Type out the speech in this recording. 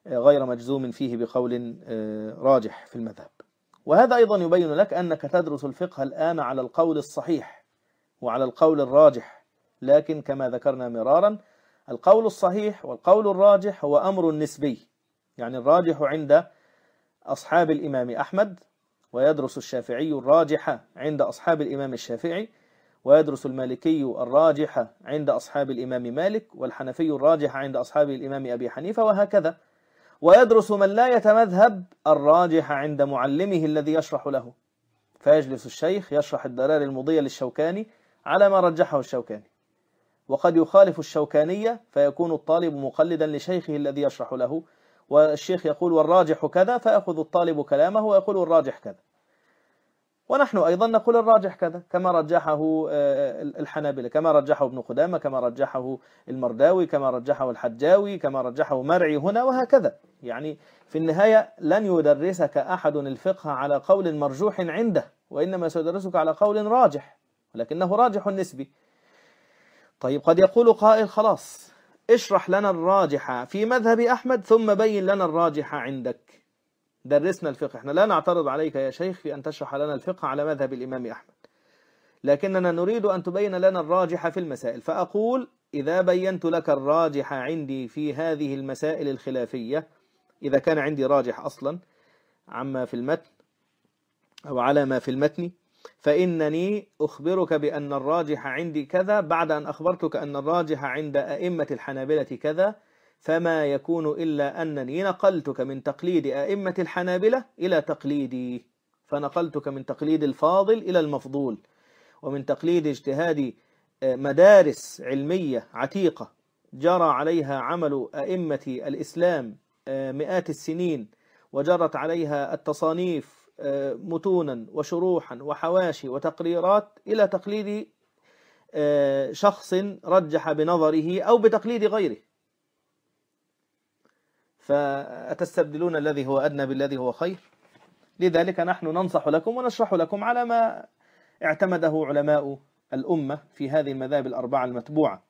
غير مجزوم فيه بقول راجح في المذهب. وهذا أيضا يبين لك أنك تدرس الفقه الآن على القول الصحيح وعلى القول الراجح، لكن كما ذكرنا مرارا القول الصحيح والقول الراجح هو أمر نسبي. يعني الراجح عند أصحاب الإمام أحمد، ويدرس الشافعي الراجح عند أصحاب الإمام الشافعي، ويدرس المالكي الراجح عند أصحاب الإمام مالك، والحنفي الراجح عند أصحاب الإمام أبي حنيفة، وهكذا. ويدرس من لا يتمذهب الراجح عند معلمه الذي يشرح له، فيجلس الشيخ يشرح الدرار المضية للشوكاني على ما رجحه الشوكاني، وقد يخالف الشوكانية فيكون الطالب مقلدا لشيخه الذي يشرح له، والشيخ يقول والراجح كذا، فيأخذ الطالب كلامه ويقول الراجح كذا. ونحن أيضا نقول الراجح كذا كما رجحه الحنابلة، كما رجحه ابن قدامة، كما رجحه المرداوي، كما رجحه الحجاوي، كما رجحه مرعي هنا، وهكذا. يعني في النهاية لن يدرسك أحد الفقه على قول مرجوح عنده، وإنما سيدرسك على قول راجح، ولكنه راجح نسبي. طيب قد يقول قائل خلاص اشرح لنا الراجح في مذهب أحمد ثم بين لنا الراجح عندك، درسنا الفقه. احنا لا نعترض عليك يا شيخ في أن تشرح لنا الفقه على مذهب الإمام أحمد، لكننا نريد أن تبين لنا الراجح في المسائل. فأقول إذا بينت لك الراجح عندي في هذه المسائل الخلافية، إذا كان عندي راجح أصلا عما في المتن أو على ما في المتن، فإنني أخبرك بأن الراجح عندي كذا بعد أن أخبرتك أن الراجح عند أئمة الحنابلة كذا، فما يكون إلا أنني نقلتك من تقليد أئمة الحنابلة إلى تقليدي، فنقلتك من تقليد الفاضل إلى المفضول، ومن تقليد اجتهاد مدارس علمية عتيقة جرى عليها عمل أئمة الإسلام مئات السنين، وجرت عليها التصانيف متونا وشروحا وحواشي وتقريرات، إلى تقليد شخص رجح بنظره أو بتقليد غيره. فأتستبدلون الذي هو أدنى بالذي هو خير؟ لذلك نحن ننصح لكم ونشرح لكم على ما اعتمده علماء الأمة في هذه المذاهب الأربعة المتبوعة.